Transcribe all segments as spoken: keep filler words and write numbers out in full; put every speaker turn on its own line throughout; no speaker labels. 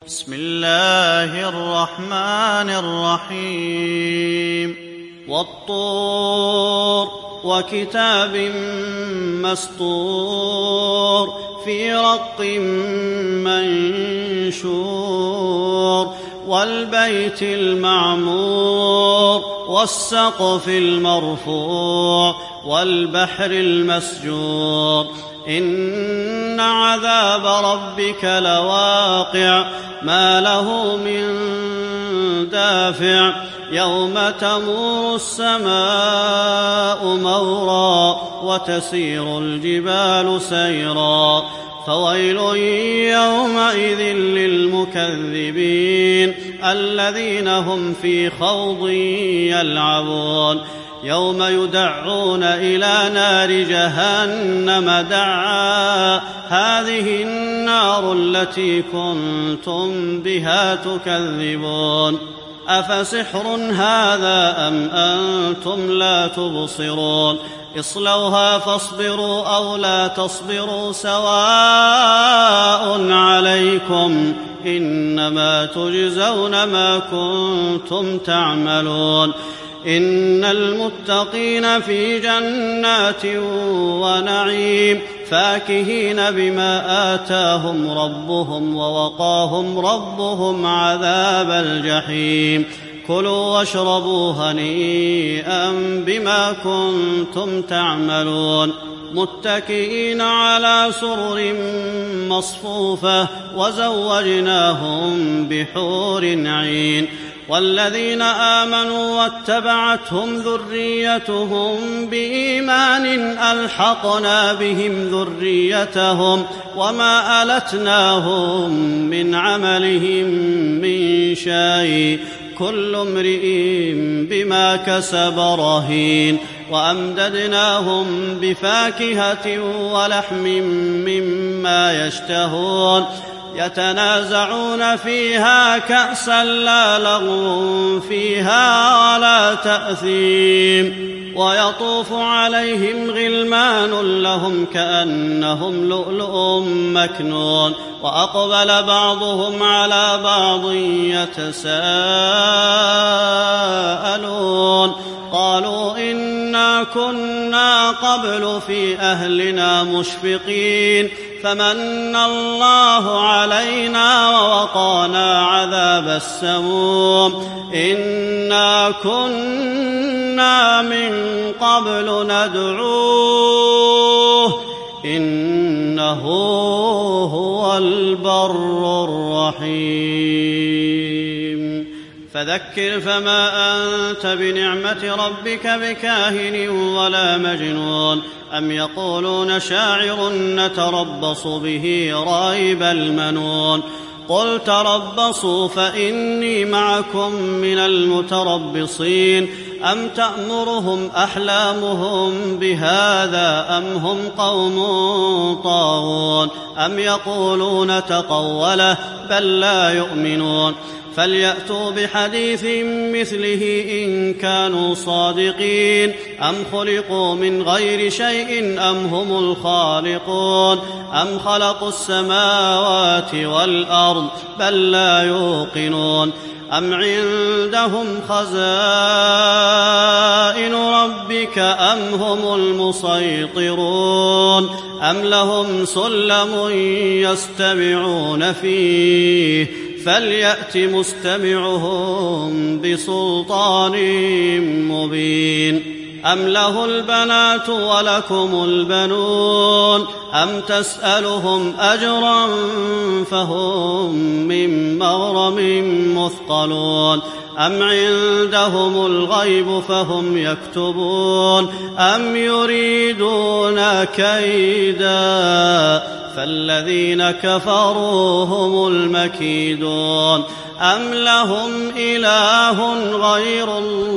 بسم الله الرحمن الرحيم والطور وكتاب مسطور في رق منشور والبيت المعمور والسقف المرفوع والبحر المسجور إن عذاب ربك لواقع ما له من دافع يوم تمور السماء مورا وتسير الجبال سيرا فويل يومئذ للمكذبين الذين هم في خوض يلعبون يوم يدعون إلى نار جهنم دعا هذه النار التي كنتم بها تكذبون أفسحر هذا أم أنتم لا تبصرون اصلوها فاصبروا أو لا تصبروا سواء عليكم إنما تجزون ما كنتم تعملون إن المتقين في جنات ونعيم فاكهين بما آتاهم ربهم ووقاهم ربهم عذاب الجحيم كلوا واشربوا هنيئا بما كنتم تعملون متكئين على سرر مصفوفة وزوجناهم بحور عين والذين آمنوا واتبعتهم ذريتهم بإيمان ألحقنا بهم ذريتهم وما ألتناهم من عملهم من شيء كل امرئ بما كسب رهين وأمددناهم بفاكهة ولحم مما يشتهون يتنازعون فيها كأسا لا لغو فيها ولا تأثيم ويطوف عليهم غلمان لهم كأنهم لؤلؤ مكنون وأقبل بعضهم على بعض يتساءلون قالوا إنا كنا قبل في أهلنا مشفقين فمن الله علينا ووقانا عذاب السموم إنا كنا من قبل ندعوه إنه هو البر الرحيم فذكر فما أنت بنعمة ربك بكاهن ولا مجنون أم يقولون شاعر نتربص به ريب المنون قل تربصوا فإني معكم من المتربصين أم تأمرهم أحلامهم بهذا أم هم قوم طاغون أم يقولون تقوله بل لا يؤمنون فليأتوا بحديث مثله إن كانوا صادقين أم خلقوا من غير شيء أم هم الخالقون أم خلقوا السماوات والأرض بل لا يوقنون أم عندهم خزائن ربك أم هم المسيطرون أم لهم سلم يستمعون فيه فليأت مستمعهم بسلطان مبين أم له البنات ولكم البنون أم تسألهم أجرا فهم من مغرم مثقلون أم عندهم الغيب فهم يكتبون أم يريدون كيدا فالذين كفروا هم المكيدون أم لهم إله غير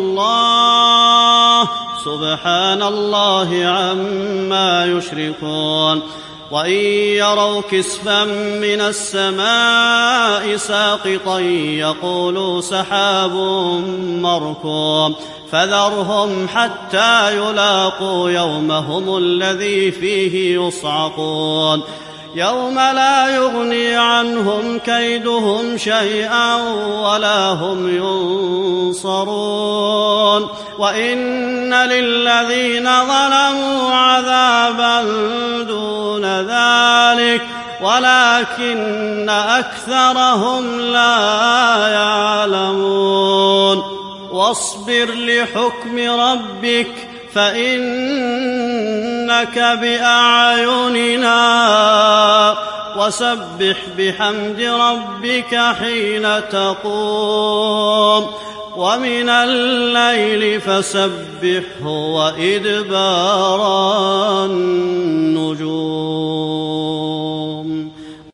الله سبحان الله عما يشركون وإن يروا كسفا من السماء ساقطا يقولوا سحاب مركوم فذرهم حتى يلاقوا يومهم الذي فيه يصعقون يوم لا يغني عنهم كيدهم شيئا ولا هم ينصرون وإن للذين ظلموا عذابا دون ذلك ولكن أكثرهم لا يعلمون واصبر لحكم ربك فإنك بأعيننا وسبح بحمد ربك حين تقوم ومن الليل فسبحه وإدبار النجوم.